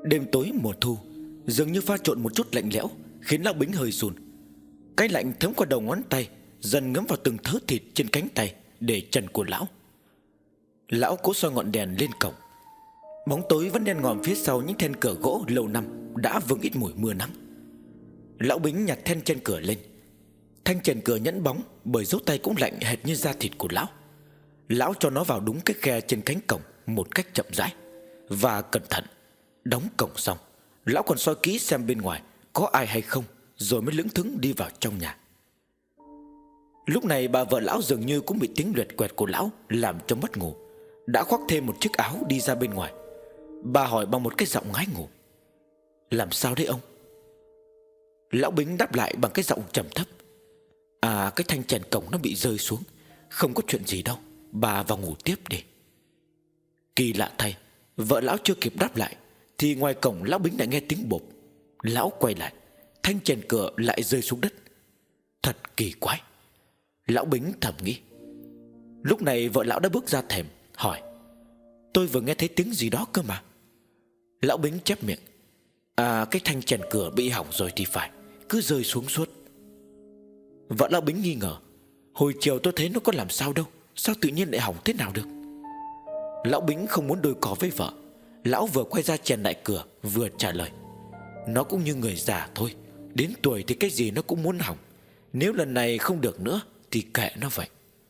Đêm tối mùa thu dường như pha trộn một chút lạnh lẽo, khiến Lão Bính hơi run. Cái lạnh thấm qua đầu ngón tay, dần ngấm vào từng thớ thịt trên cánh tay để trần của lão. Lão cố soi ngọn đèn lên cổng. Bóng tối vẫn đen ngòm phía sau những then cửa gỗ lâu năm đã vương ít mùi mưa nắng. Lão Bính nhặt then trên cửa lên. Thanh chèn cửa nhẵn bóng bởi dấu tay cũng lạnh hệt như da thịt của lão. Lão cho nó vào đúng cái khe trên cánh cổng một cách chậm rãi và cẩn thận. Đóng cổng xong, lão còn soi kỹ xem bên ngoài có ai hay không, rồi mới lững thững đi vào trong nhà. Lúc này bà vợ lão dường như cũng bị tiếng luyệt quẹt của lão làm cho mất ngủ, đã khoác thêm một chiếc áo đi ra bên ngoài. Bà hỏi bằng một cái giọng ngái ngủ: "Làm sao đấy ông?" Lão Bính đáp lại bằng cái giọng trầm thấp: Cái thanh chèn cổng nó bị rơi xuống, không có chuyện gì đâu, bà vào ngủ tiếp đi." Kỳ lạ thay, vợ lão chưa kịp đáp lại thì ngoài cổng Lão Bính lại nghe tiếng bộp. Lão quay lại, thanh chèn cửa lại rơi xuống đất. Thật kỳ quái, Lão Bính thầm nghĩ. Lúc này vợ lão đã bước ra thềm hỏi: "Tôi vừa nghe thấy tiếng gì đó cơ mà." Lão Bính chép miệng: Cái thanh chèn cửa bị hỏng rồi thì phải, cứ rơi xuống suốt." Vợ Lão Bính nghi ngờ: "Hồi chiều tôi thấy nó có làm sao đâu, sao tự nhiên lại hỏng thế nào được?" Lão Bính không muốn đôi co với vợ. Lão vừa quay ra chèn lại cửa vừa trả lời: "Nó cũng như người già thôi, đến tuổi thì cái gì nó cũng muốn hỏng. Nếu lần này không được nữa thì kệ nó vậy."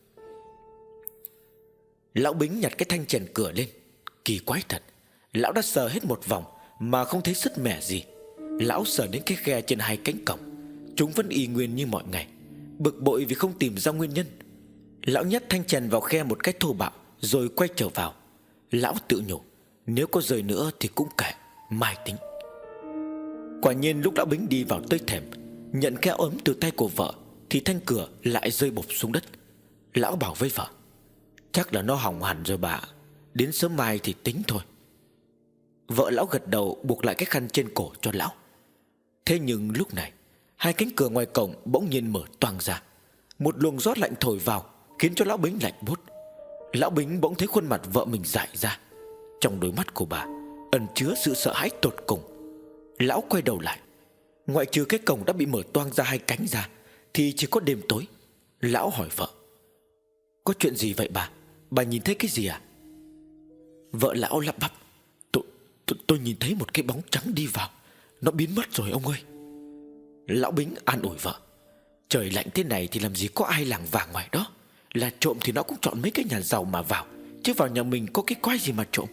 Lão Bính nhặt cái thanh chèn cửa lên. Kỳ quái thật, lão đã sờ hết một vòng mà không thấy sứt mẻ gì. Lão sờ đến cái khe trên hai cánh cổng, chúng vẫn y nguyên như mọi ngày. Bực bội vì không tìm ra nguyên nhân, lão nhét thanh chèn vào khe một cách thô bạo rồi quay trở vào. Lão tự nhủ: nếu có rơi nữa thì cũng kệ, mai tính. Quả nhiên lúc Lão Bính đi vào tới thềm, nhận cái ấm từ tay của vợ, thì thanh cửa lại rơi bộp xuống đất. Lão bảo với vợ: "Chắc là nó hỏng hẳn rồi bà, đến sớm mai thì tính thôi." Vợ lão gật đầu, buộc lại cái khăn trên cổ cho lão. Thế nhưng lúc này, hai cánh cửa ngoài cổng bỗng nhiên mở toang ra. Một luồng gió lạnh thổi vào, khiến cho Lão Bính lạnh buốt. Lão Bính bỗng thấy khuôn mặt vợ mình dại ra. Trong đôi mắt của bà ẩn chứa sự sợ hãi tột cùng. Lão quay đầu lại. Ngoại trừ cái cổng đã bị mở toang ra hai cánh ra thì chỉ có đêm tối. Lão hỏi vợ: "Có chuyện gì vậy bà? Bà nhìn thấy cái gì à?" Vợ lão lắp bắp: Tôi nhìn thấy một cái bóng trắng đi vào, nó biến mất rồi ông ơi." Lão Bính an ủi vợ: "Trời lạnh thế này thì làm gì có ai lảng vảng ngoài đó. Là trộm thì nó cũng chọn mấy cái nhà giàu mà vào, chứ vào nhà mình có cái quái gì mà trộm."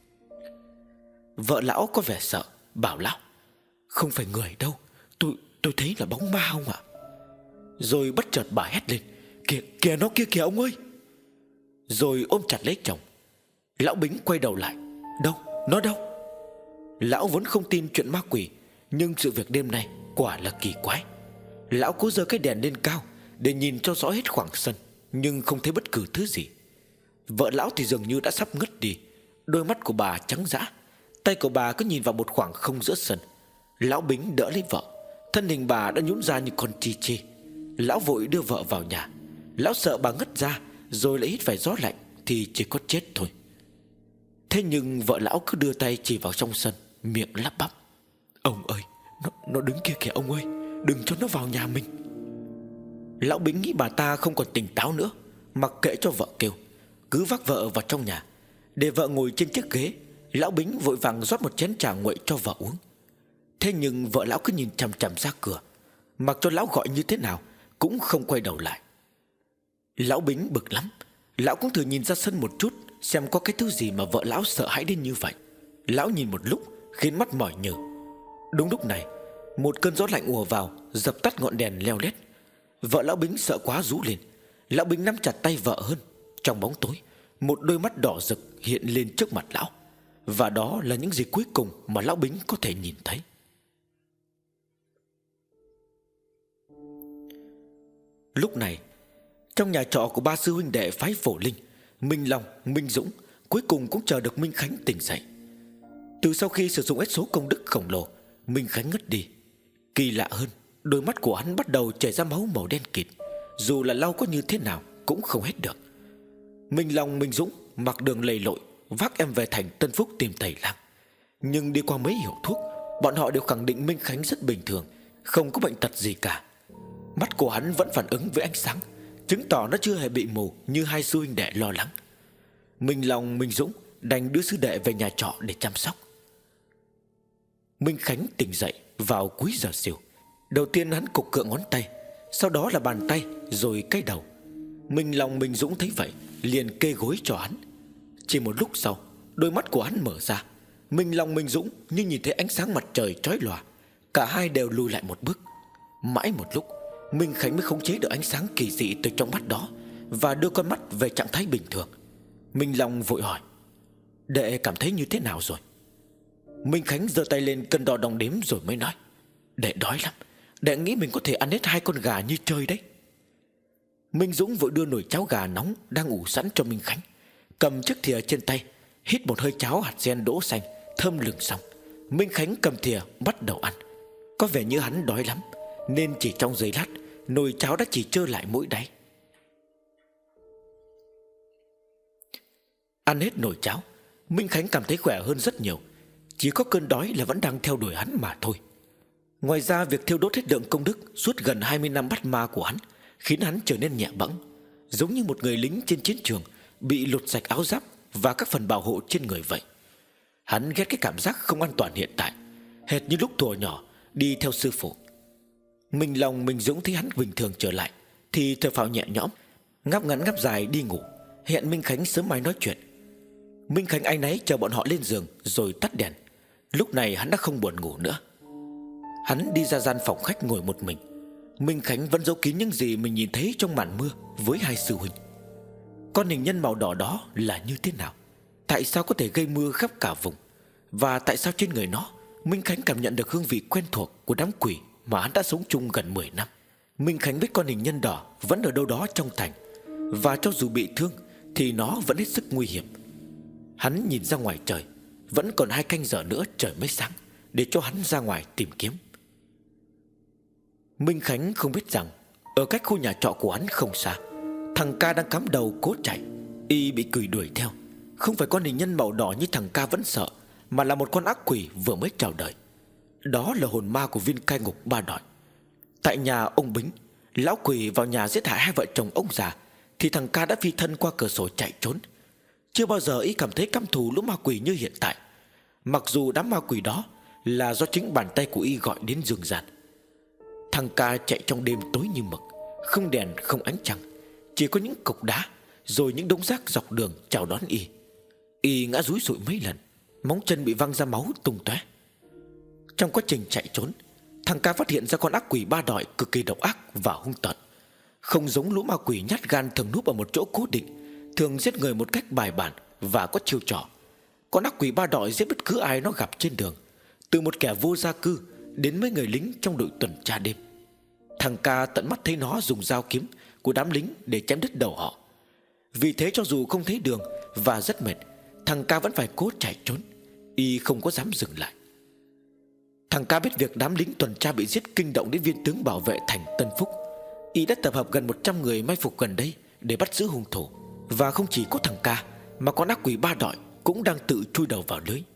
Vợ lão có vẻ sợ, bảo lão: "Không phải người đâu, tôi thấy là bóng ma ông ạ." Rồi bất chợt bà hét lên: Kìa nó kia kìa ông ơi!" Rồi ôm chặt lấy chồng. Lão Bính quay đầu lại: "Đâu? Nó đâu?" Lão vốn không tin chuyện ma quỷ, nhưng sự việc đêm nay quả là kỳ quái. Lão cố giơ cái đèn lên cao để nhìn cho rõ hết khoảng sân, nhưng không thấy bất cứ thứ gì. Vợ lão thì dường như đã sắp ngất đi. Đôi mắt của bà trắng dã, tay của bà cứ nhìn vào một khoảng không giữa sân. Lão Bính đỡ lấy vợ, thân hình bà đã nhũn ra như con chi chi. Lão vội đưa vợ vào nhà. Lão sợ bà ngất ra rồi lại hít phải gió lạnh thì chỉ có chết thôi. Thế nhưng vợ lão cứ đưa tay chỉ vào trong sân, miệng lắp bắp: "Ông ơi, nó đứng kia kìa ông ơi, đừng cho nó vào nhà mình." Lão Bính nghĩ bà ta không còn tỉnh táo nữa, mặc kệ cho vợ kêu, cứ vác vợ vào trong nhà. Để vợ ngồi trên chiếc ghế, Lão Bính vội vàng rót một chén trà nguội cho vợ uống. Thế nhưng vợ lão cứ nhìn chằm chằm ra cửa, mặc cho lão gọi như thế nào cũng không quay đầu lại. Lão Bính bực lắm. Lão cũng thử nhìn ra sân một chút, xem có cái thứ gì mà vợ lão sợ hãi đến như vậy. Lão nhìn một lúc khiến mắt mỏi nhừ. Đúng lúc này, một cơn gió lạnh ùa vào, dập tắt ngọn đèn leo lét. Vợ Lão Bính sợ quá rú lên. Lão Bính nắm chặt tay vợ hơn. Trong bóng tối, một đôi mắt đỏ rực hiện lên trước mặt lão. Và đó là những gì cuối cùng mà Lão Bính có thể nhìn thấy. Lúc này, trong nhà trọ của ba sư huynh đệ phái Phổ Linh, Minh Long, Minh Dũng cuối cùng cũng chờ được Minh Khánh tỉnh dậy. Từ sau khi sử dụng ếch số công đức khổng lồ, Minh Khánh ngất đi. Kỳ lạ hơn, đôi mắt của hắn bắt đầu chảy ra máu màu đen kịt, dù là lau có như thế nào cũng không hết được. Minh Long, Minh Dũng mặc đường lầy lội vác em về thành Tân Phúc tìm thầy lang. Nhưng đi qua mấy hiệu thuốc, bọn họ đều khẳng định Minh Khánh rất bình thường, không có bệnh tật gì cả. Mắt của hắn vẫn phản ứng với ánh sáng, chứng tỏ nó chưa hề bị mù như hai sư huynh đệ lo lắng. Minh Long, Minh Dũng đành đưa sư đệ về nhà trọ để chăm sóc. Minh Khánh tỉnh dậy vào cuối giờ chiều. Đầu tiên hắn cục cựa ngón tay, sau đó là bàn tay, rồi cái đầu. Minh Long, Minh Dũng thấy vậy liền kê gối cho hắn. Chỉ một lúc sau, đôi mắt của hắn mở ra. Minh Long, Minh Dũng như nhìn thấy ánh sáng mặt trời chói lòa. Cả hai đều lùi lại một bước. Mãi một lúc, Minh Khánh mới khống chế được ánh sáng kỳ dị từ trong mắt đó và đưa con mắt về trạng thái bình thường. Minh Long vội hỏi: đệ cảm thấy như thế nào rồi? Minh Khánh giơ tay lên cân đo đong đếm rồi mới nói: đệ đói lắm, đệ nghĩ mình có thể ăn hết 2 con gà như chơi đấy. Minh Dũng vội đưa nồi cháo gà nóng đang ủ sẵn cho Minh Khánh, cầm chiếc thìa trên tay, hít một hơi cháo hạt sen đỗ xanh thơm lừng xong. Minh Khánh cầm thìa bắt đầu ăn. Có vẻ như hắn đói lắm, nên chỉ trong giây lát, nồi cháo đã chỉ trơ lại mỗi đáy. Ăn hết nồi cháo, Minh Khánh cảm thấy khỏe hơn rất nhiều. Chỉ có cơn đói là vẫn đang theo đuổi hắn mà thôi. Ngoài ra, việc thiêu đốt hết lượng công đức suốt gần 20 năm bắt ma của hắn khiến hắn trở nên nhẹ bẫng, giống như một người lính trên chiến trường bị lột sạch áo giáp và các phần bảo hộ trên người vậy. Hắn ghét cái cảm giác không an toàn hiện tại, hệt như lúc thuở nhỏ đi theo sư phụ. Minh Long, Minh Dũng thấy hắn bình thường trở lại thì thở phào nhẹ nhõm, ngáp ngắn ngáp dài đi ngủ, hẹn Minh Khánh sớm mai nói chuyện. Minh Khánh áy náy chờ bọn họ lên giường rồi tắt đèn. Lúc này hắn đã không buồn ngủ nữa. Hắn đi ra gian phòng khách ngồi một mình. Minh Khánh vẫn giấu kín những gì mình nhìn thấy trong màn mưa với hai sư huynh. Con hình nhân màu đỏ đó là như thế nào? Tại sao có thể gây mưa khắp cả vùng? Và tại sao trên người nó Minh Khánh cảm nhận được hương vị quen thuộc của đám quỷ mà hắn đã sống chung gần 10 năm? Minh Khánh biết con hình nhân đỏ vẫn ở đâu đó trong thành, và cho dù bị thương thì nó vẫn hết sức nguy hiểm. Hắn nhìn ra ngoài trời, vẫn còn 2 canh giờ nữa trời mới sáng, để cho hắn ra ngoài tìm kiếm. Minh Khánh không biết rằng ở cách khu nhà trọ của hắn không xa, thằng ca đang cắm đầu cố chạy. Y bị quỷ đuổi theo. Không phải con hình nhân màu đỏ như thằng ca vẫn sợ, mà là một con ác quỷ vừa mới chào đời. Đó là hồn ma của viên cai ngục Ba Đọi. Tại nhà ông Bính, lão quỷ vào nhà giết hại 2 vợ chồng ông già, thì thằng ca đã phi thân qua cửa sổ chạy trốn. Chưa bao giờ y cảm thấy căm thù lũ ma quỷ như hiện tại, mặc dù đám ma quỷ đó là do chính bàn tay của y gọi đến dương gian. Thằng ca chạy trong đêm tối như mực, không đèn không ánh trăng, chỉ có những cục đá, rồi những đống rác dọc đường chào đón y. Y ngã rúi rụi mấy lần, móng chân bị văng ra máu tung tóe. Trong quá trình chạy trốn, thằng ca phát hiện ra con ác quỷ Ba Đọi cực kỳ độc ác và hung tợn. Không giống lũ ma quỷ nhát gan thường núp ở một chỗ cố định, thường giết người một cách bài bản và có chiêu trò. Con ác quỷ Ba Đọi giết bất cứ ai nó gặp trên đường, từ một kẻ vô gia cư đến mấy người lính trong đội tuần tra đêm. Thằng ca tận mắt thấy nó dùng dao kiếm của đám lính để chém đứt đầu họ. Vì thế cho dù không thấy đường và rất mệt, thằng ca vẫn phải cố chạy trốn. Y không có dám dừng lại. Thằng ca biết việc đám lính tuần tra bị giết kinh động đến viên tướng bảo vệ thành Tân Phúc. Y đã tập hợp gần 100 người mai phục gần đây để bắt giữ hung thủ. Và không chỉ có thằng ca, mà con ác quỷ Ba Đọi cũng đang tự chui đầu vào lưới.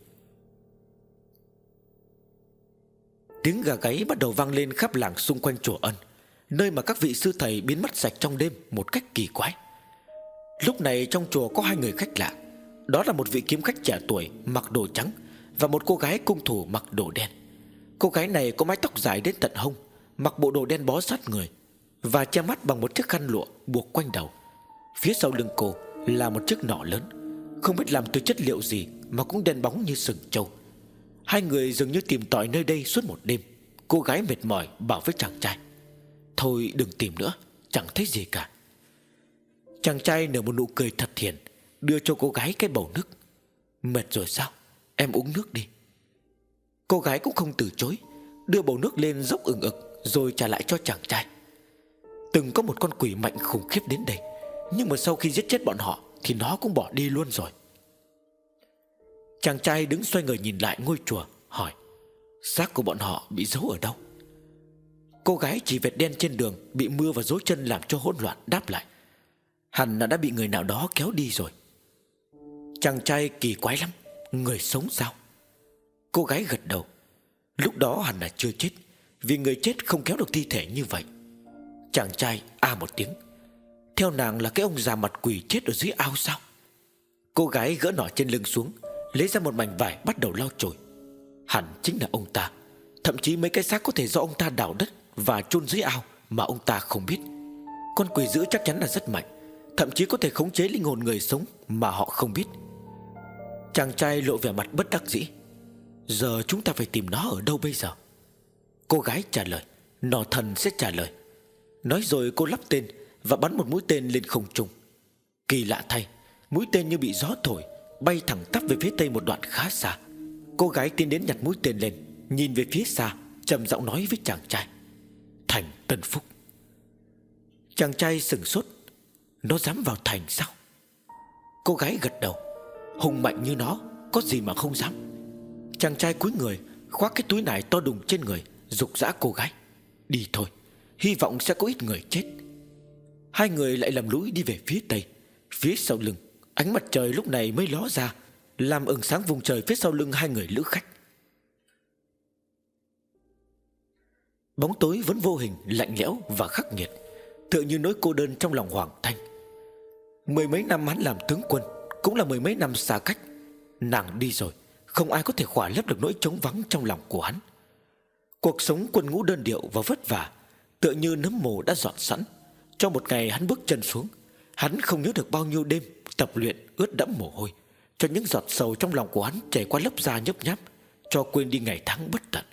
Tiếng gà gáy bắt đầu vang lên khắp làng xung quanh chùa Ân, nơi mà các vị sư thầy biến mất sạch trong đêm một cách kỳ quái. Lúc này trong chùa có 2 người khách lạ. Đó là một vị kiếm khách trẻ tuổi mặc đồ trắng và một cô gái cung thủ mặc đồ đen. Cô gái này có mái tóc dài đến tận hông, mặc bộ đồ đen bó sát người và che mắt bằng một chiếc khăn lụa buộc quanh đầu. Phía sau lưng cô là một chiếc nỏ lớn, không biết làm từ chất liệu gì mà cũng đen bóng như sừng trâu. 2 người dường như tìm tòi nơi đây suốt một đêm. Cô gái mệt mỏi bảo với chàng trai: thôi đừng tìm nữa, chẳng thấy gì cả. Chàng trai nở một nụ cười thật hiền, đưa cho cô gái cái bầu nước. Mệt rồi sao? Em uống nước đi. Cô gái cũng không từ chối, đưa bầu nước lên dốc ừng ực rồi trả lại cho chàng trai. Từng có một con quỷ mạnh khủng khiếp đến đây, nhưng mà sau khi giết chết bọn họ thì nó cũng bỏ đi luôn rồi. Chàng trai đứng xoay người nhìn lại ngôi chùa, hỏi: xác của bọn họ bị giấu ở đâu? Cô gái chỉ vệt đen trên đường bị mưa và dối chân làm cho hỗn loạn đáp lại: hẳn là đã bị người nào đó kéo đi rồi. Chàng trai kỳ quái lắm: người sống sao? Cô gái gật đầu. Lúc đó hẳn là chưa chết, vì người chết không kéo được thi thể như vậy. Chàng trai a một tiếng. Theo nàng là cái ông già mặt quỷ chết ở dưới ao sao? Cô gái gỡ nỏ trên lưng xuống, lấy ra một mảnh vải bắt đầu lau chùi. Hẳn chính là ông ta. Thậm chí mấy cái xác có thể do ông ta đào đất và chôn dưới ao mà ông ta không biết. Con quỷ dữ chắc chắn là rất mạnh, thậm chí có thể khống chế linh hồn người sống mà họ không biết. Chàng trai lộ vẻ mặt bất đắc dĩ. Giờ chúng ta phải tìm nó ở đâu bây giờ? Cô gái trả lời. Nỏ thần sẽ trả lời. Nói rồi cô lắp tên và bắn một mũi tên lên không trung. Kỳ lạ thay, mũi tên như bị gió thổi, bay thẳng tắp về phía tây một đoạn khá xa. Cô gái tiến đến nhặt mũi tên lên, nhìn về phía xa, trầm giọng nói với chàng trai: Thành Tân Phúc. Chàng trai sửng sốt. Nó dám vào thành sao? Cô gái gật đầu. Hùng mạnh như nó, có gì mà không dám. Chàng trai cúi người, khoác cái túi nải to đùng trên người, giục giã cô gái: Đi thôi, hy vọng sẽ có ít người chết. Hai người lại lầm lũi đi về phía tây. Phía sau lưng, ánh mặt trời lúc này mới ló ra, làm ửng sáng vùng trời phía sau lưng hai người lữ khách. Bóng tối vẫn vô hình, lạnh lẽo và khắc nghiệt, tựa như nỗi cô đơn trong lòng Hoàng Thanh. Mười mấy năm hắn làm tướng quân, cũng là mười mấy năm xa cách. Nàng đi rồi, không ai có thể khỏa lấp được nỗi trống vắng trong lòng của hắn. Cuộc sống quân ngũ đơn điệu và vất vả, tựa như nấm mồ đã dọn sẵn. Trong một ngày hắn bước chân xuống, hắn không nhớ được bao nhiêu đêm tập luyện ướt đẫm mồ hôi, cho những giọt sầu trong lòng của hắn chảy qua lớp da nhấp nháp, cho quên đi ngày tháng bất tận.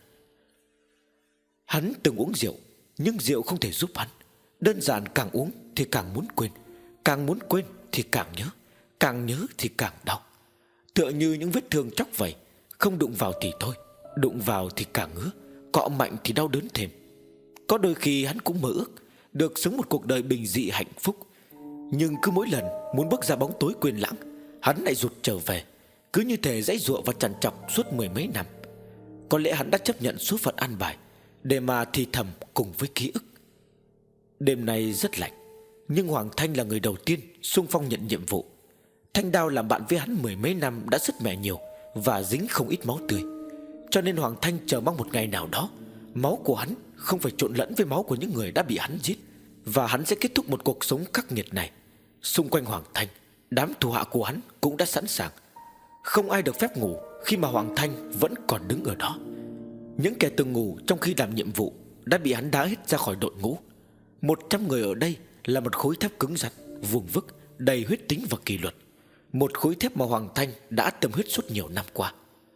Hắn từng uống rượu, nhưng rượu không thể giúp hắn. Đơn giản càng uống thì càng muốn quên, càng muốn quên thì càng nhớ, càng nhớ thì càng đau. Tựa như những vết thương chóc vậy, không đụng vào thì thôi, đụng vào thì càng ngứa, cọ mạnh thì đau đớn thêm. Có đôi khi hắn cũng mơ ước được sống một cuộc đời bình dị hạnh phúc, nhưng cứ mỗi lần muốn bước ra bóng tối quên lãng, hắn lại rụt trở về, cứ như thể giãy giụa và trằn trọc suốt mười mấy năm. Có lẽ hắn đã chấp nhận số phận an bài để mà thì thầm cùng với ký ức. Đêm nay rất lạnh, nhưng Hoàng Thanh là người đầu tiên xung phong nhận nhiệm vụ. Thanh đao làm bạn với hắn mười mấy năm đã sứt mẻ nhiều và dính không ít máu tươi, cho nên Hoàng Thanh chờ mong một ngày nào đó máu của hắn không phải trộn lẫn với máu của những người đã bị hắn giết, và hắn sẽ kết thúc một cuộc sống khắc nghiệt này. Xung quanh Hoàng Thanh, đám thủ hạ của hắn cũng đã sẵn sàng. Không ai được phép ngủ khi mà Hoàng Thanh vẫn còn đứng ở đó. Những kẻ từng ngủ trong khi làm nhiệm vụ đã bị hắn đá hết ra khỏi đội ngũ. 100 người ở đây là một khối thép cứng rắn, vuông vức, đầy huyết tính và kỷ luật. Một khối thép mà Hoàng Thanh đã tâm huyết suốt nhiều năm qua.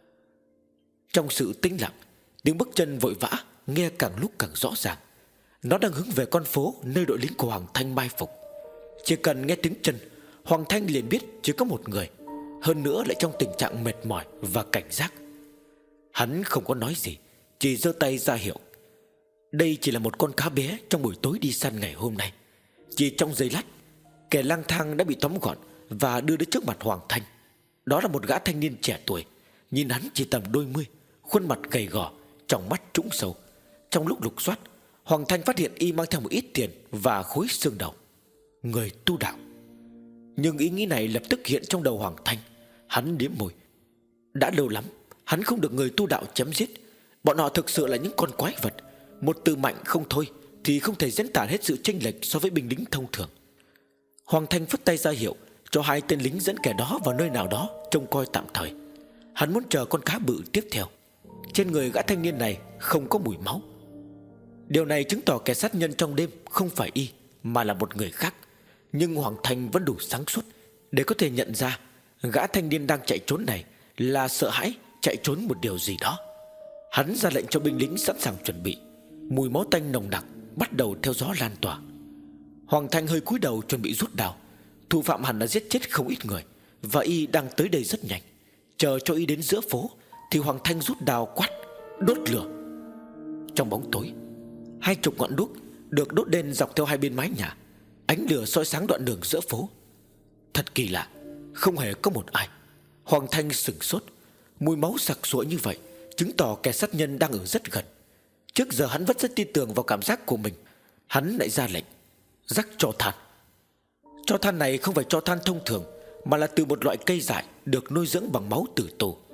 Trong sự tĩnh lặng, tiếng bước chân vội vã nghe càng lúc càng rõ ràng. Nó đang hướng về con phố nơi đội lính của Hoàng Thanh mai phục. Chỉ cần nghe tiếng chân, Hoàng Thanh liền biết chỉ có một người, hơn nữa lại trong tình trạng mệt mỏi và cảnh giác. Hắn không có nói gì, chỉ giơ tay ra hiệu. Đây chỉ là một con cá bé trong buổi tối đi săn ngày hôm nay. Chỉ trong giây lát, kẻ lang thang đã bị tóm gọn và đưa đến trước mặt Hoàng Thanh. Đó là một gã thanh niên trẻ tuổi, nhìn hắn chỉ tầm đôi mươi, khuôn mặt gầy gò, tròng mắt trũng sâu. Trong lúc lục soát, Hoàng Thanh phát hiện y mang theo một ít tiền và khối xương đầu. Người tu đạo. Nhưng ý nghĩ này lập tức hiện trong đầu Hoàng Thanh. Hắn liếm môi. Đã lâu lắm hắn không được người tu đạo chém giết. Bọn họ thực sự là những con quái vật. Một từ mạnh không thôi thì không thể diễn tả hết sự chênh lệch so với binh lính thông thường. Hoàng Thanh phất tay ra hiệu cho hai tên lính dẫn kẻ đó vào nơi nào đó trông coi tạm thời. Hắn muốn chờ con cá bự tiếp theo. Trên người gã thanh niên này không có mùi máu. Điều này chứng tỏ kẻ sát nhân trong đêm không phải y, mà là một người khác. Nhưng Hoàng Thanh vẫn đủ sáng suốt để có thể nhận ra gã thanh niên đang chạy trốn này là sợ hãi chạy trốn một điều gì đó. Hắn ra lệnh cho binh lính sẵn sàng chuẩn bị. Mùi máu tanh nồng đặc bắt đầu theo gió lan tỏa. Hoàng Thanh hơi cúi đầu chuẩn bị rút đao. Thủ phạm hẳn đã giết chết không ít người, và y đang tới đây rất nhanh. Chờ cho y đến giữa phố thì Hoàng Thanh rút đao quát: đốt lửa. Trong bóng tối, 20 ngọn đuốc được đốt đen dọc theo hai bên mái nhà. Ánh lửa soi sáng đoạn đường giữa phố. Thật kỳ lạ, không hề có một ai. Hoàng Thanh sửng sốt. Mùi máu sặc sụa như vậy chứng tỏ kẻ sát nhân đang ở rất gần. Trước giờ hắn vẫn rất tin tưởng vào cảm giác của mình. Hắn lại ra lệnh: rắc tro than. Tro than này không phải tro than thông thường, mà là từ một loại cây dại được nuôi dưỡng bằng máu tử tù.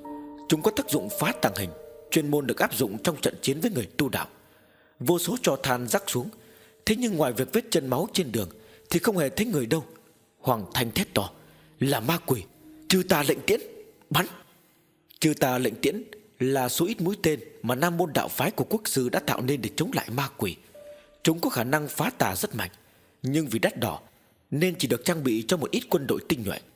Chúng có tác dụng phá tàng hình, chuyên môn được áp dụng trong trận chiến với người tu đạo. Vô số tro than rắc xuống, thế nhưng ngoài việc vết chân máu trên đường thì không hề thấy người đâu. Hoàng Thanh thét to: là ma quỷ! Chư ta lệnh tiễn, bắn! Chư ta lệnh tiễn là số ít mũi tên mà Nam môn đạo phái của quốc sư đã tạo nên để chống lại ma quỷ. Chúng có khả năng phá tà rất mạnh, nhưng vì đắt đỏ nên chỉ được trang bị cho một ít quân đội tinh nhuệ.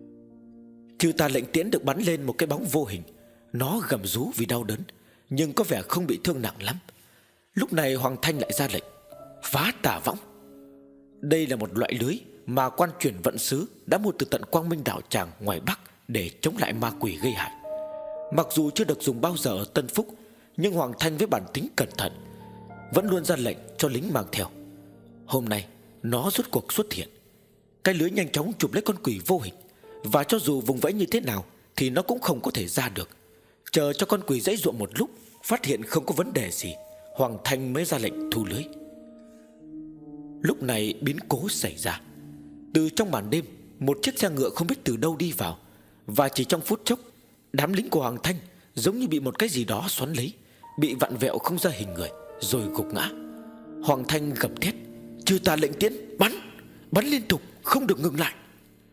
Chư ta lệnh tiễn được bắn lên một cái bóng vô hình. Nó gầm rú vì đau đớn, nhưng có vẻ không bị thương nặng lắm. Lúc này Hoàng Thanh lại ra lệnh: phá tà võng! Đây là một loại lưới mà quan truyền vận sứ đã mua từ tận Quang Minh đạo tràng ngoài Bắc để chống lại ma quỷ gây hại. Mặc dù chưa được dùng bao giờ ở Tân Phúc, nhưng Hoàng Thanh với bản tính cẩn thận vẫn luôn ra lệnh cho lính mang theo. Hôm nay nó rốt cuộc xuất hiện. Cái lưới nhanh chóng chụp lấy con quỷ vô hình, và cho dù vùng vẫy như thế nào thì nó cũng không có thể ra được. Chờ cho con quỷ giãy giụa một lúc, phát hiện không có vấn đề gì, Hoàng Thanh mới ra lệnh thu lưới. Lúc này biến cố xảy ra. Từ trong màn đêm, một chiếc xe ngựa không biết từ đâu đi vào, và chỉ trong phút chốc, đám lính của Hoàng Thanh giống như bị một cái gì đó xoắn lấy, bị vặn vẹo không ra hình người, rồi gục ngã. Hoàng Thanh gầm thét: chư ta lệnh tiễn, bắn! Bắn liên tục, không được ngừng lại.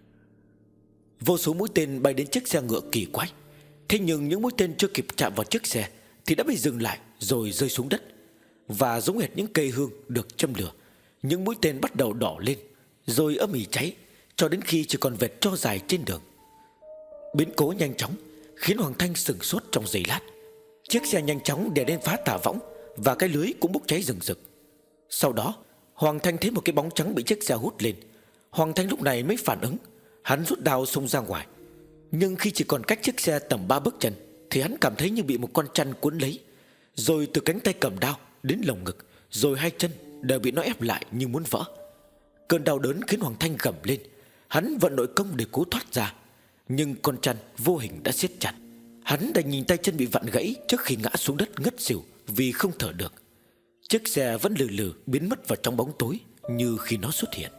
Vô số mũi tên bay đến chiếc xe ngựa kỳ quái. Thế nhưng những mũi tên chưa kịp chạm vào chiếc xe thì đã bị dừng lại rồi rơi xuống đất. Và giống hệt những cây hương được châm lửa, những mũi tên bắt đầu đỏ lên, rồi ầm ĩ cháy, cho đến khi chỉ còn vệt tro dài trên đường. Biến cố nhanh chóng khiến Hoàng Thanh sửng sốt trong giây lát. Chiếc xe nhanh chóng đè lên phá tà võng, và cái lưới cũng bốc cháy rừng rực. Sau đó Hoàng Thanh thấy một cái bóng trắng bị chiếc xe hút lên. Hoàng Thanh lúc này mới phản ứng. Hắn rút đao xông ra ngoài. Nhưng khi chỉ còn cách chiếc xe tầm 3 bước chân thì hắn cảm thấy như bị một con chăn cuốn lấy. Rồi từ cánh tay cầm đao đến lồng ngực, rồi hai chân đều bị nó ép lại như muốn vỡ. Cơn đau đớn khiến Hoàng Thanh gầm lên. Hắn vận nội công để cố thoát ra, nhưng con chăn vô hình đã siết chặt. Hắn đành nhìn tay chân bị vặn gãy trước khi ngã xuống đất ngất xỉu vì không thở được. Chiếc xe vẫn lừ lừ biến mất vào trong bóng tối như khi nó xuất hiện.